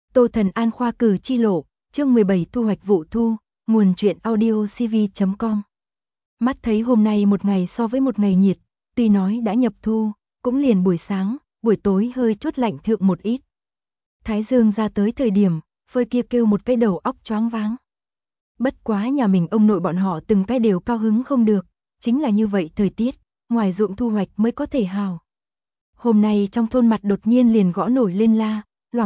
Tô Thần An khoa cử chi lộ, chương 17 thu hoạch vụ thu, nguồn truyện audio cv.com. Mắt thấy hôm nay một ngày so với một ngày nhiệt, tuy nói đã nhập thu, cũng liền buổi sáng, buổi tối hơi chút lạnh thượng một ít. Thái dương ra tới thời điểm, phơi kia kêu một cái đầu óc choáng váng. Bất quá nhà mình ông nội bọn họ từng cái đều cao hứng không được, chính là như vậy thời tiết, ngoài ruộng thu hoạch mới có thể hào. Hôm nay trong thôn mặt đột nhiên liền gõ nổi lên la,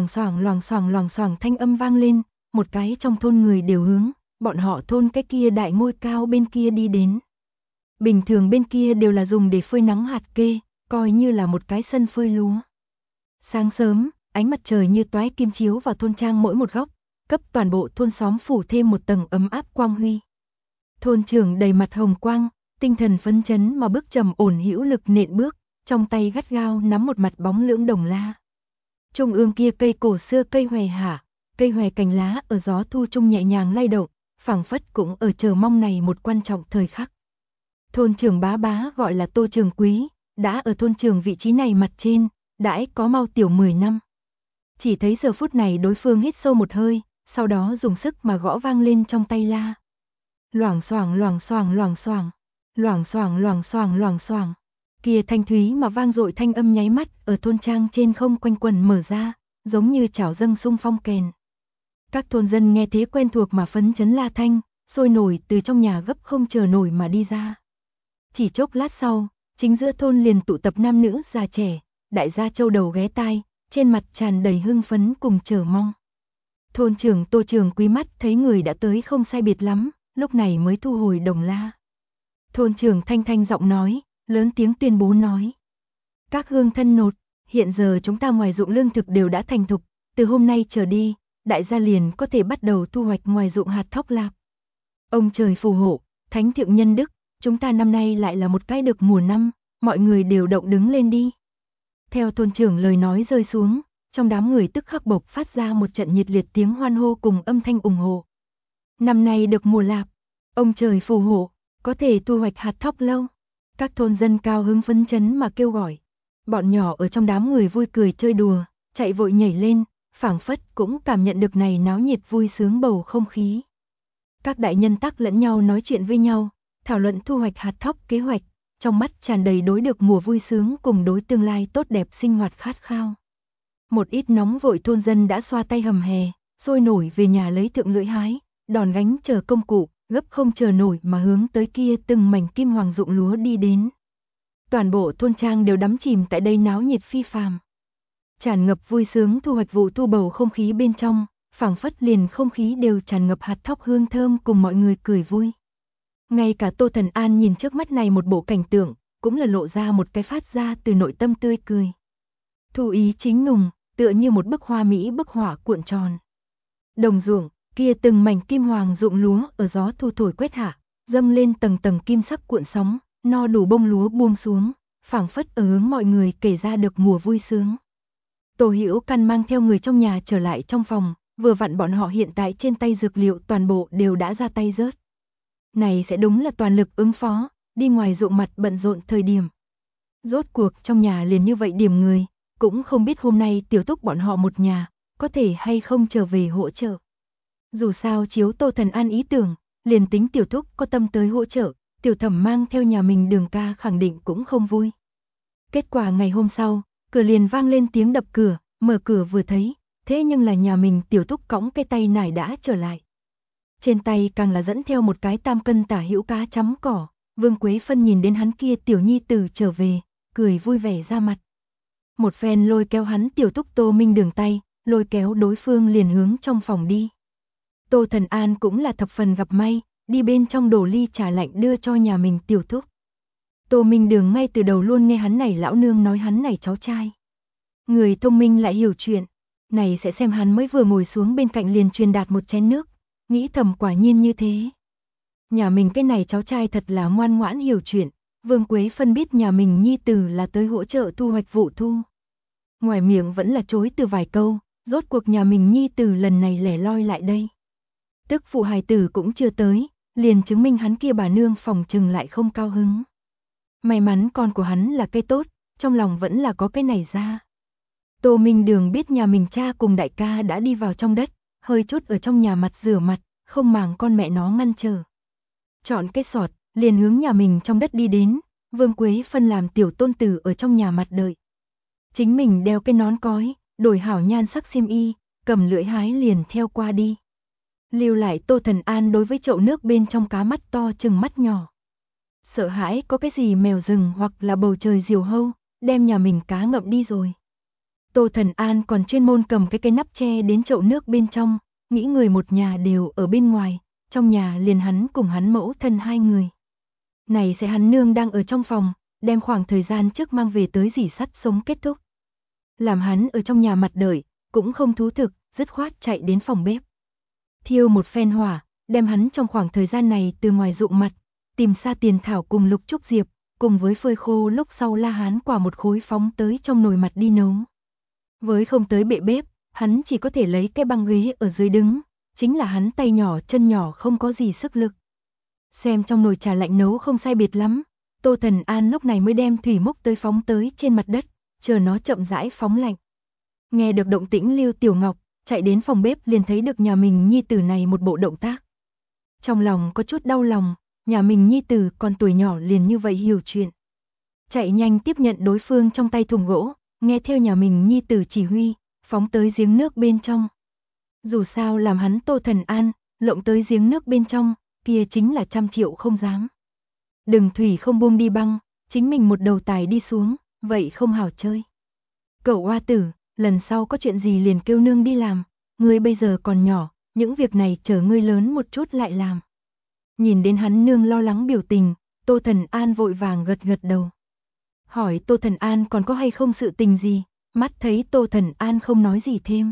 loảng xoảng thanh âm vang lên, một cái trong thôn người đều hướng, bọn họ thôn cái kia đại ngôi cao bên kia đi đến. Bình thường bên kia đều là dùng để phơi nắng hạt kê, coi như là một cái sân phơi lúa. Sáng sớm, ánh mặt trời như toái kim chiếu vào thôn trang mỗi một góc, cấp toàn bộ thôn xóm phủ thêm một tầng ấm áp quang huy. Thôn trưởng đầy mặt hồng quang, tinh thần phấn chấn mà bước trầm ổn hữu lực nện bước, trong tay gắt gao nắm một mặt bóng lưỡng đồng la. Trung ương kia cây cổ xưa cây hòe hả, cây hòe cành lá ở gió thu trung nhẹ nhàng lay động, phảng phất cũng ở chờ mong này một quan trọng thời khắc. Thôn trưởng bá bá gọi là Tô Trường Quý, đã ở thôn trưởng vị trí này mặt trên, đãi có mau tiểu 10 năm. Chỉ thấy giờ phút này đối phương hít sâu một hơi, sau đó dùng sức mà gõ vang lên trong tay la. Loảng xoảng loảng xoảng loảng xoảng, loảng xoảng loảng xoảng loảng xoảng. Kia thanh thúy mà vang dội thanh âm nháy mắt ở thôn trang trên không quanh quẩn mở ra, giống như chảo dâng xung phong kèn. Các thôn dân nghe thế quen thuộc mà phấn chấn la thanh, sôi nổi từ trong nhà gấp không chờ nổi mà đi ra. Chỉ chốc lát sau, chính giữa thôn liền tụ tập nam nữ già trẻ, đại gia châu đầu ghé tai, trên mặt tràn đầy hưng phấn cùng chờ mong. Thôn trưởng Tô Trường Quý mắt thấy người đã tới không sai biệt lắm, lúc này mới thu hồi đồng la. Thôn trưởng thanh thanh giọng nói, lớn tiếng tuyên bố nói. Các hương thân nột, hiện giờ chúng ta ngoài ruộng lương thực đều đã thành thục, từ hôm nay trở đi, đại gia liền có thể bắt đầu thu hoạch ngoài ruộng hạt thóc lạp. Ông trời phù hộ, thánh thượng nhân đức, chúng ta năm nay lại là một cái được mùa năm, mọi người đều động đứng lên đi. Theo thôn trưởng lời nói rơi xuống, trong đám người tức khắc bộc phát ra một trận nhiệt liệt tiếng hoan hô cùng âm thanh ủng hộ. Năm nay được mùa lạp, ông trời phù hộ, có thể thu hoạch hạt thóc lâu. Các thôn dân cao hứng phấn chấn mà kêu gọi. Bọn nhỏ ở trong đám người vui cười chơi đùa, chạy vội nhảy lên, phảng phất cũng cảm nhận được này náo nhiệt vui sướng bầu không khí. Các đại nhân tắc lẫn nhau nói chuyện với nhau, thảo luận thu hoạch hạt thóc kế hoạch, trong mắt tràn đầy đối được mùa vui sướng cùng đối tương lai tốt đẹp sinh hoạt khát khao. Một ít nóng vội thôn dân đã xoa tay hầm hè, sôi nổi về nhà lấy thượng lưỡi hái, đòn gánh chờ công cụ, gấp không chờ nổi mà hướng tới kia từng mảnh kim hoàng ruộng lúa đi đến. Toàn bộ thôn trang đều đắm chìm tại đây náo nhiệt phi phàm. Tràn ngập vui sướng thu hoạch vụ thu bầu không khí bên trong, phảng phất liền không khí đều tràn ngập hạt thóc hương thơm cùng mọi người cười vui. Ngay cả Tô Thần An nhìn trước mắt này một bộ cảnh tượng, cũng là lộ ra một cái phát ra từ nội tâm tươi cười. Thu ý chính nùng, tựa như một bức hoa mỹ bức họa cuộn tròn. Đồng ruộng, kia từng mảnh kim hoàng ruộng lúa ở gió thu thổi quét hạ, dâng lên tầng tầng kim sắc cuộn sóng, no đủ bông lúa buông xuống, phảng phất ở hướng mọi người kể ra được mùa vui sướng. Tô Hữu Căn mang theo người trong nhà trở lại trong phòng, vừa vặn bọn họ hiện tại trên tay dược liệu toàn bộ đều đã ra tay rớt. Này sẽ đúng là toàn lực ứng phó, đi ngoài ruộng mặt bận rộn thời điểm. Rốt cuộc trong nhà liền như vậy điểm người, cũng không biết hôm nay Tiểu Túc bọn họ một nhà, có thể hay không trở về hỗ trợ. Dù sao chiếu Tô Thần An ý tưởng, liền tính Tiểu Túc có tâm tới hỗ trợ, Tiểu Thẩm mang theo nhà mình Đường ca khẳng định cũng không vui. Kết quả ngày hôm sau, cửa liền vang lên tiếng đập cửa, mở cửa vừa thấy, thế nhưng là nhà mình Tiểu Túc cõng cái tay nải đã trở lại. Trên tay càng là dẫn theo một cái 3 cân tả hữu cá chấm cỏ, Vương Quế Phân nhìn đến hắn kia tiểu nhi tử trở về, cười vui vẻ ra mặt. Một phen lôi kéo hắn Tiểu Túc Tô Minh Đường tay, lôi kéo đối phương liền hướng trong phòng đi. Tô Thần An cũng là thập phần gặp may, đi bên trong đổ ly trà lạnh đưa cho nhà mình Tiểu Túc. Tô Minh Đường ngay từ đầu luôn nghe hắn này lão nương nói hắn này cháu trai. Người thông minh lại hiểu chuyện, này sẽ xem hắn mới vừa ngồi xuống bên cạnh liền truyền đạt một chén nước, nghĩ thầm quả nhiên như thế. Nhà mình cái này cháu trai thật là ngoan ngoãn hiểu chuyện, Vương Quế Phân biết nhà mình nhi tử là tới hỗ trợ thu hoạch vụ thu. Ngoài miệng vẫn là chối từ vài câu, rốt cuộc nhà mình nhi tử lần này lẻ loi lại đây. Tức phụ hài tử cũng chưa tới, liền chứng minh hắn kia bà nương phòng trừng lại không cao hứng. May mắn con của hắn là cây tốt, trong lòng vẫn là có cái này ra. Tô Minh Đường biết nhà mình cha cùng đại ca đã đi vào trong đất, hơi chút ở trong nhà mặt rửa mặt, không màng con mẹ nó ngăn trở. Chọn cái sọt, liền hướng nhà mình trong đất đi đến, Vương Quế phân làm tiểu tôn tử ở trong nhà mặt đợi. Chính mình đeo cái nón cói, đổi hảo nhan sắc xiêm y, cầm lưỡi hái liền theo qua đi. Lưu lại Tô Thần An đối với chậu nước bên trong cá mắt to chừng mắt nhỏ. Sợ hãi có cái gì mèo rừng hoặc là bầu trời diều hâu, đem nhà mình cá ngậm đi rồi. Tô Thần An còn chuyên môn cầm cái nắp che đến chậu nước bên trong, nghĩ người một nhà đều ở bên ngoài, trong nhà liền hắn cùng hắn mẫu thân hai người. Này sẽ hắn nương đang ở trong phòng, đem khoảng thời gian trước mang về tới dì sắt sống kết thúc. Làm hắn ở trong nhà mặt đợi, cũng không thú thực, dứt khoát chạy đến phòng bếp. Thiêu một phen hỏa, đem hắn trong khoảng thời gian này từ ngoài rụng mặt, tìm Sa Tiền Thảo cùng Lục Trúc Diệp, cùng với phơi khô lúc sau la hán quả một khối phóng tới trong nồi mặt đi nấu. Với không tới bệ bếp, hắn chỉ có thể lấy cái băng ghế ở dưới đứng, chính là hắn tay nhỏ chân nhỏ không có gì sức lực. Xem trong nồi trà lạnh nấu không sai biệt lắm, Tô Thần An lúc này mới đem thủy múc tới phóng tới trên mặt đất, chờ nó chậm rãi phóng lạnh. Nghe được động tĩnh Lưu Tiểu Ngọc, chạy đến phòng bếp liền thấy được nhà mình nhi tử này một bộ động tác. Trong lòng có chút đau lòng, nhà mình nhi tử còn tuổi nhỏ liền như vậy hiểu chuyện. Chạy nhanh tiếp nhận đối phương trong tay thùng gỗ, nghe theo nhà mình nhi tử chỉ huy, phóng tới giếng nước bên trong. Dù sao làm hắn Tô Thần An, lộng tới giếng nước bên trong, kia chính là 100 triệu không dám. Đừng thủy không buông đi băng, chính mình một đầu tài đi xuống, vậy không hảo chơi. Cậu oa tử, lần sau có chuyện gì liền kêu nương đi làm, ngươi bây giờ còn nhỏ, những việc này chờ ngươi lớn một chút lại làm. Nhìn đến hắn nương lo lắng biểu tình, Tô Thần An vội vàng gật gật đầu. Hỏi Tô Thần An còn có hay không sự tình gì, mắt thấy Tô Thần An không nói gì thêm.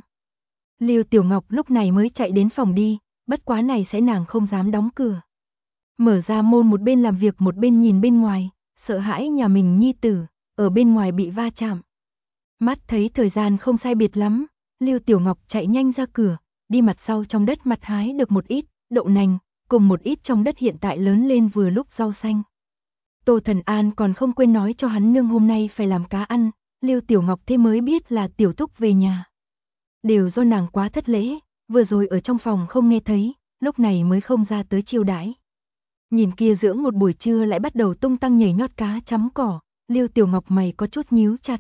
Lưu Tiểu Ngọc lúc này mới chạy đến phòng đi, bất quá này sẽ nàng không dám đóng cửa. Mở ra môn một bên làm việc một bên nhìn bên ngoài, sợ hãi nhà mình nhi tử, ở bên ngoài bị va chạm. Mắt thấy thời gian không sai biệt lắm, Lưu Tiểu Ngọc chạy nhanh ra cửa, đi mặt sau trong đất mặt hái được một ít đậu nành, cùng một ít trong đất hiện tại lớn lên vừa lúc rau xanh. Tô Thần An còn không quên nói cho hắn nương hôm nay phải làm cá ăn, Lưu Tiểu Ngọc thế mới biết là Tiểu Túc về nhà. Đều do nàng quá thất lễ, vừa rồi ở trong phòng không nghe thấy, lúc này mới không ra tới chiêu đãi. Nhìn kia dưỡng một buổi trưa lại bắt đầu tung tăng nhảy nhót cá chấm cỏ, Lưu Tiểu Ngọc mày có chút nhíu chặt.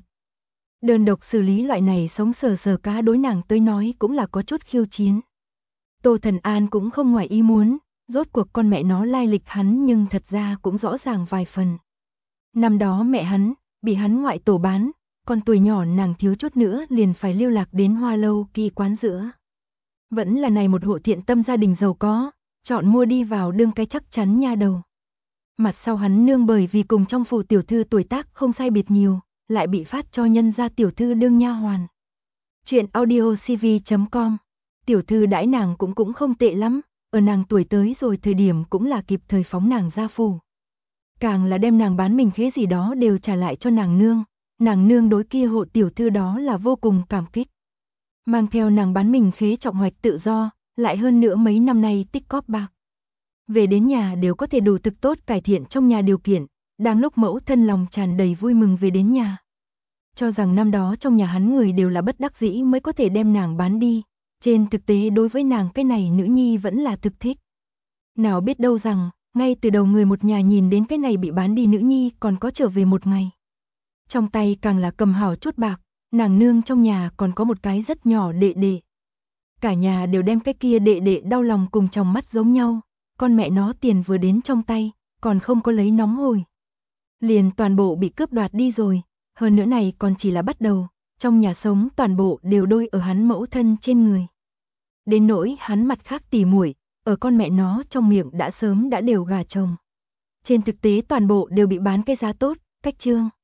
Đơn độc xử lý loại này sống sờ sờ cá đối nàng tới nói cũng là có chút khiêu chiến. Tô Thần An cũng không ngoài ý muốn, rốt cuộc con mẹ nó lai lịch hắn nhưng thật ra cũng rõ ràng vài phần. Năm đó mẹ hắn, bị hắn ngoại tổ bán, còn tuổi nhỏ nàng thiếu chút nữa liền phải lưu lạc đến Hoa Lâu Kỳ quán giữa. Vẫn là này một hộ thiện tâm gia đình giàu có, chọn mua đi vào đương cái chắc chắn nha đầu. Mặt sau hắn nương bởi vì cùng trong phủ tiểu thư tuổi tác không sai biệt nhiều, lại bị phát cho nhân gia tiểu thư đương nha hoàn. Chuyện audiocv.com. Tiểu thư đãi nàng cũng không tệ lắm, ở nàng tuổi tới rồi thời điểm cũng là kịp thời phóng nàng ra phủ. Càng là đem nàng bán mình khế gì đó đều trả lại cho nàng nương đối kia hộ tiểu thư đó là vô cùng cảm kích. Mang theo nàng bán mình khế trọng hoạch tự do, lại hơn nữa mấy năm nay tích cóp bạc. Về đến nhà đều có thể đủ thực tốt cải thiện trong nhà điều kiện, đang lúc mẫu thân lòng tràn đầy vui mừng về đến nhà. Cho rằng năm đó trong nhà hắn người đều là bất đắc dĩ mới có thể đem nàng bán đi, trên thực tế đối với nàng cái này nữ nhi vẫn là thực thích. Nào biết đâu rằng, ngay từ đầu người một nhà nhìn đến cái này bị bán đi nữ nhi còn có trở về một ngày. Trong tay càng là cầm hảo chút bạc, nàng nương trong nhà còn có một cái rất nhỏ đệ đệ. Cả nhà đều đem cái kia đệ đệ đau lòng cùng trong mắt giống nhau, con mẹ nó tiền vừa đến trong tay, còn không có lấy nóng hổi. Liền toàn bộ bị cướp đoạt đi rồi, hơn nữa này còn chỉ là bắt đầu, trong nhà sống toàn bộ đều đôi ở hắn mẫu thân trên người. Đến nỗi hắn mặt khác tỉ muội, ở con mẹ nó trong miệng đã sớm đã đều gả chồng. Trên thực tế toàn bộ đều bị bán cái giá tốt, cách trương.